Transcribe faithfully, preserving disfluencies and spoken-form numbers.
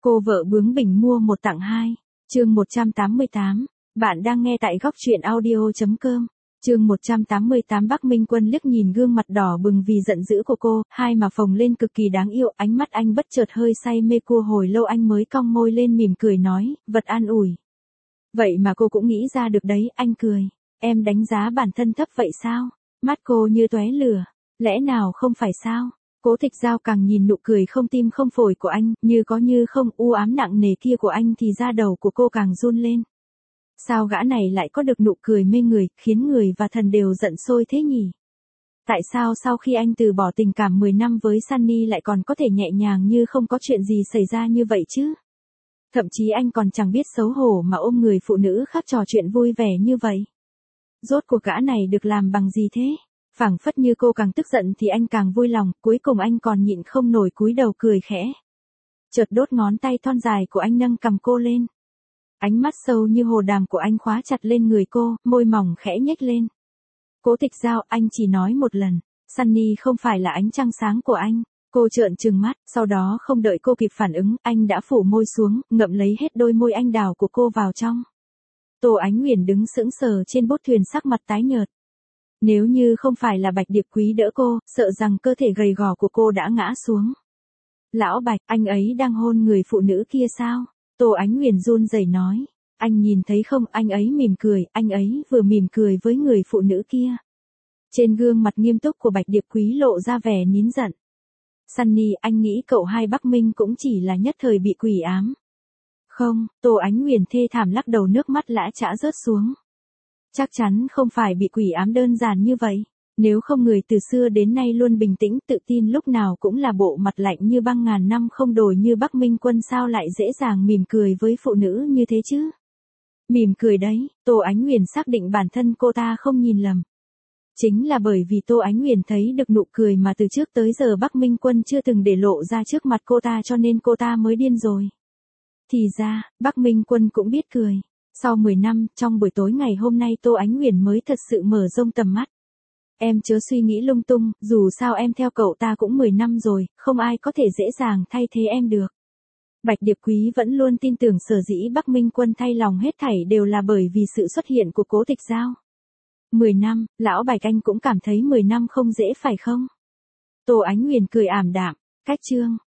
Cô vợ bướng bỉnh mua một tặng hai. Chương một trăm tám mươi tám. Bạn đang nghe tại góc truyện audio chấm com. Chương một trăm tám mươi tám. Bắc Minh Quân liếc nhìn gương mặt đỏ bừng vì giận dữ của cô, hai mà phồng lên cực kỳ đáng yêu, ánh mắt anh bất chợt hơi say mê cua, hồi lâu anh mới cong môi lên mỉm cười nói, vật an ủi. Vậy mà cô cũng nghĩ ra được đấy, anh cười. Em đánh giá bản thân thấp vậy sao? Mắt cô như tóe lửa. Lẽ nào không phải sao? Cố Tịch Giao càng nhìn nụ cười không tim không phổi của anh, như có như không, u ám nặng nề kia của anh thì da đầu của cô càng run lên. Sao gã này lại có được nụ cười mê người, khiến người và thần đều giận sôi thế nhỉ? Tại sao sau khi anh từ bỏ tình cảm mười năm với Sunny lại còn có thể nhẹ nhàng như không có chuyện gì xảy ra như vậy chứ? Thậm chí anh còn chẳng biết xấu hổ mà ôm người phụ nữ khác trò chuyện vui vẻ như vậy. Rốt cuộc gã này được làm bằng gì thế? Phảng phất như cô càng tức giận thì anh càng vui lòng, cuối cùng anh còn nhịn không nổi cúi đầu cười khẽ. Chợt đốt ngón tay thon dài của anh nâng cầm cô lên. Ánh mắt sâu như hồ đàm của anh khóa chặt lên người cô, môi mỏng khẽ nhếch lên. Cố Tịch Giao, anh chỉ nói một lần, Sunny không phải là ánh trăng sáng của anh. Cô trợn trừng mắt, sau đó không đợi cô kịp phản ứng, anh đã phủ môi xuống, ngậm lấy hết đôi môi anh đào của cô vào trong. Tô Ánh Uyển đứng sững sờ trên bốt thuyền, sắc mặt tái nhợt. Nếu như không phải là Bạch Điệp Quý đỡ cô, sợ rằng cơ thể gầy gò của cô đã ngã xuống. Lão Bạch, anh ấy đang hôn người phụ nữ kia sao? Tô Ánh Uyển run rẩy nói. Anh nhìn thấy không, anh ấy mỉm cười, anh ấy vừa mỉm cười với người phụ nữ kia. Trên gương mặt nghiêm túc của Bạch Điệp Quý lộ ra vẻ nín giận. Sunny, anh nghĩ cậu hai Bắc Minh cũng chỉ là nhất thời bị quỷ ám. Không, Tô Ánh Uyển thê thảm lắc đầu, nước mắt lã chã rớt xuống. Chắc chắn không phải bị quỷ ám đơn giản như vậy. Nếu không người từ xưa đến nay luôn bình tĩnh tự tin, lúc nào cũng là bộ mặt lạnh như băng, ngàn năm không đổi như Bắc Minh Quân, sao lại dễ dàng mỉm cười với phụ nữ như thế chứ? Mỉm cười đấy, Tô Ánh Uyển xác định bản thân cô ta không nhìn lầm. Chính là bởi vì Tô Ánh Uyển thấy được nụ cười mà từ trước tới giờ Bắc Minh Quân chưa từng để lộ ra trước mặt cô ta, cho nên cô ta mới điên rồi. Thì ra, Bắc Minh Quân cũng biết cười. Sau mười năm, trong buổi tối ngày hôm nay Tô Ánh Uyển mới thật sự mở rộng tầm mắt. Em chớ suy nghĩ lung tung, dù sao em theo cậu ta cũng mười năm rồi, không ai có thể dễ dàng thay thế em được. Bạch Điệp Quý vẫn luôn tin tưởng sở dĩ Bắc Minh Quân thay lòng hết thảy đều là bởi vì sự xuất hiện của Cố Tịch Giao. mười năm, lão Bạch anh cũng cảm thấy mười năm không dễ phải không? Tô Ánh Uyển cười ảm đạm, cách chương,